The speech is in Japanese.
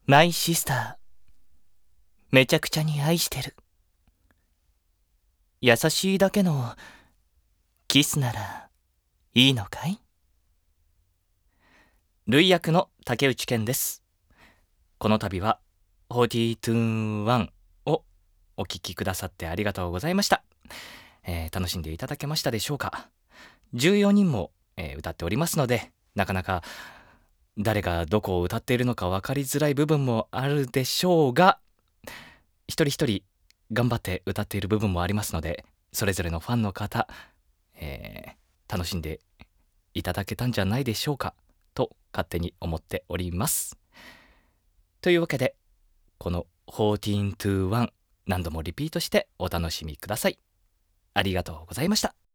マイシスター、めちゃくちゃに愛してる。優しいだけのキスならいいのかい？ルイ役の竹内健です。この度は421をお聴きくださってありがとうございました。楽しんでいただけましたでしょうか。14人も、歌っておりますので、なかなか誰がどこを歌っているのか分かりづらい部分もあるでしょうが、一人一人頑張って歌っている部分もありますので、それぞれのファンの方、楽しんでいただけたんじゃないでしょうかと勝手に思っております。というわけで、この1421何度もリピートしてお楽しみください。ありがとうございました。